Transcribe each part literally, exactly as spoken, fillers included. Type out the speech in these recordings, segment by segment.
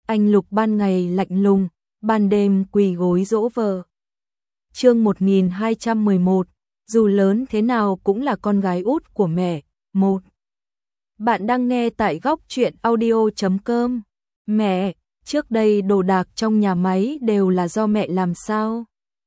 Anh Lục ban ngày lạnh lùng, ban đêm quỳ gối dỗ vợ. Chương một nghìn hai trăm mười một, dù lớn thế nào cũng là con gái út của mẹ. Một. Bạn đang nghe tại góc truyện audio chấm com. Mẹ, trước đây đồ đạc trong nhà máy đều là do mẹ làm sao?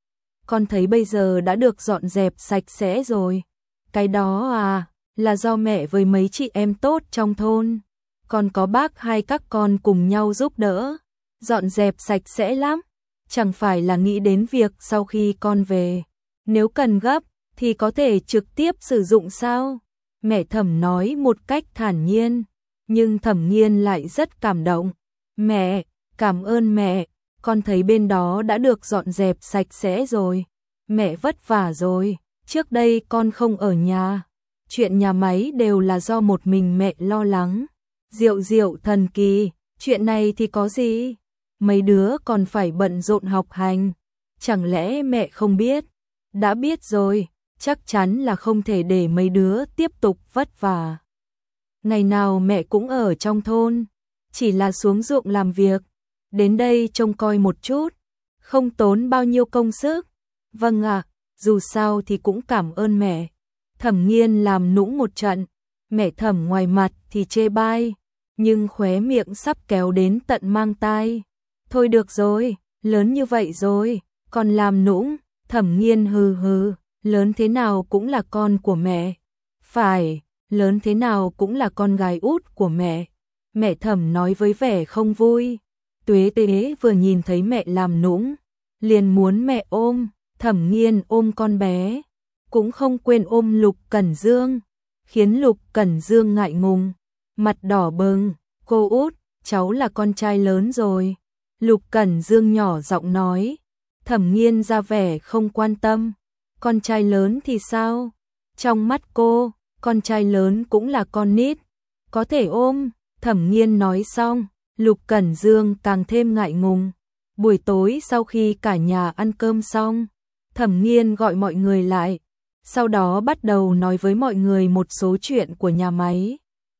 Con thấy bây giờ đã được dọn dẹp sạch sẽ rồi. Cái đó à, là do mẹ với mấy chị em tốt trong thôn. Còn có bác hai các con cùng nhau giúp đỡ. Dọn dẹp sạch sẽ lắm. Chẳng phải là nghĩ đến việc sau khi con về, nếu cần gấp thì có thể trực tiếp sử dụng sao? Mẹ Thẩm nói một cách thản nhiên, nhưng Thẩm Nghiên lại rất cảm động. Mẹ, cảm ơn mẹ, con thấy bên đó đã được dọn dẹp sạch sẽ rồi. Mẹ vất vả rồi, trước đây con không ở nhà. Chuyện nhà máy đều là do một mình mẹ lo lắng. Diệu diệu thần kỳ, chuyện này thì có gì? Mấy đứa còn phải bận rộn học hành. Chẳng lẽ mẹ không biết? Đã biết rồi, chắc chắn là không thể để mấy đứa tiếp tục vất vả. Ngày nào mẹ cũng ở trong thôn, chỉ là xuống ruộng làm việc, đến đây trông coi một chút, không tốn bao nhiêu công sức. Vâng ạ, dù sao thì cũng cảm ơn mẹ. Thẩm Nghiên làm nũng một trận, mẹ Thẩm ngoài mặt thì chê bai, nhưng khóe miệng sắp kéo đến tận mang tai. Thôi được rồi, lớn như vậy rồi, còn làm nũng. Thẩm Nghiên hừ hừ, lớn thế nào cũng là con của mẹ. Phải, lớn thế nào cũng là con gái út của mẹ. Mẹ Thẩm nói với vẻ không vui. Tuế Tế vừa nhìn thấy mẹ làm nũng, liền muốn mẹ ôm. Thẩm Nghiên ôm con bé, cũng không quên ôm Lục Cẩn Dương, khiến Lục Cẩn Dương ngại ngùng, mặt đỏ bừng. Cô út, cháu là con trai lớn rồi. Lục Cẩn Dương nhỏ giọng nói. Thẩm Nghiên ra vẻ không quan tâm. Con trai lớn thì sao? Trong mắt cô, con trai lớn cũng là con nít, có thể ôm. Thẩm Nghiên nói xong, Lục Cẩn Dương càng thêm ngại ngùng. Buổi tối sau khi cả nhà ăn cơm xong, Thẩm Nghiên gọi mọi người lại, sau đó bắt đầu nói với mọi người một số chuyện của nhà máy.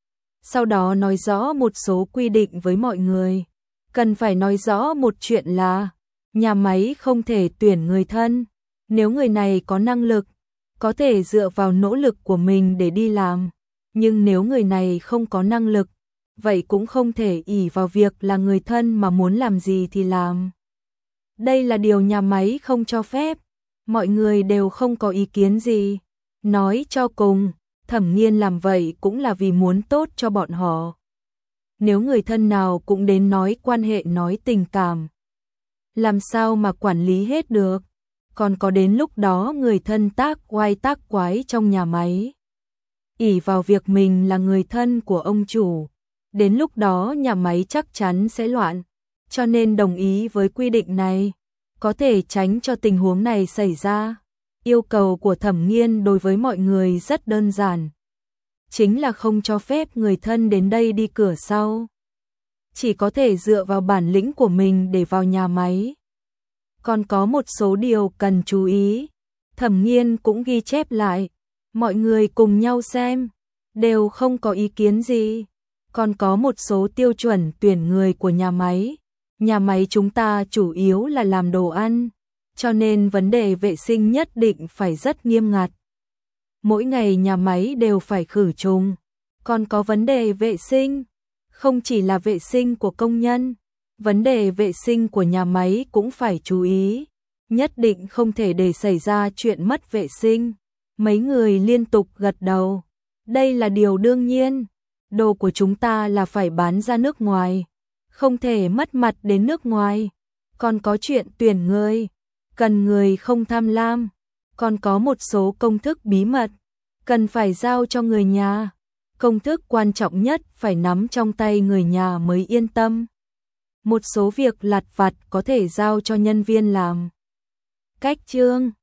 Sau đó nói rõ một số quy định với mọi người. Cần phải nói rõ một chuyện là nhà máy không thể tuyển người thân. Nếu người này có năng lực, có thể dựa vào nỗ lực của mình để đi làm. Nhưng nếu người này không có năng lực, vậy cũng không thể ỷ vào việc là người thân mà muốn làm gì thì làm. Đây là điều nhà máy không cho phép. Mọi người đều không có ý kiến gì. Nói cho cùng, Thẩm Nghiên làm vậy cũng là vì muốn tốt cho bọn họ. Nếu người thân nào cũng đến nói quan hệ nói tình cảm, làm sao mà quản lý hết được? Còn có đến lúc đó người thân tác oai tác quái trong nhà máy, ỷ vào việc mình là người thân của ông chủ, đến lúc đó nhà máy chắc chắn sẽ loạn. Cho nên đồng ý với quy định này, có thể tránh cho tình huống này xảy ra. Yêu cầu của Thẩm Nghiên đối với mọi người rất đơn giản, chính là không cho phép người thân đến đây đi cửa sau, chỉ có thể dựa vào bản lĩnh của mình để vào nhà máy. Còn có một số điều cần chú ý, Thẩm Nghiên cũng ghi chép lại, mọi người cùng nhau xem, đều không có ý kiến gì. Còn có một số tiêu chuẩn tuyển người của nhà máy. Nhà máy chúng ta chủ yếu là làm đồ ăn, cho nên vấn đề vệ sinh nhất định phải rất nghiêm ngặt. Mỗi ngày nhà máy đều phải khử trùng. Còn có vấn đề vệ sinh, không chỉ là vệ sinh của công nhân, vấn đề vệ sinh của nhà máy cũng phải chú ý. Nhất định không thể để xảy ra chuyện mất vệ sinh. Mấy người liên tục gật đầu. Đây là điều đương nhiên. Đồ của chúng ta là phải bán ra nước ngoài, không thể mất mặt đến nước ngoài. Còn có chuyện tuyển người, cần người không tham lam. Còn có một số công thức bí mật, cần phải giao cho người nhà. Công thức quan trọng nhất phải nắm trong tay người nhà mới yên tâm. Một số việc lặt vặt có thể giao cho nhân viên làm. Cách chương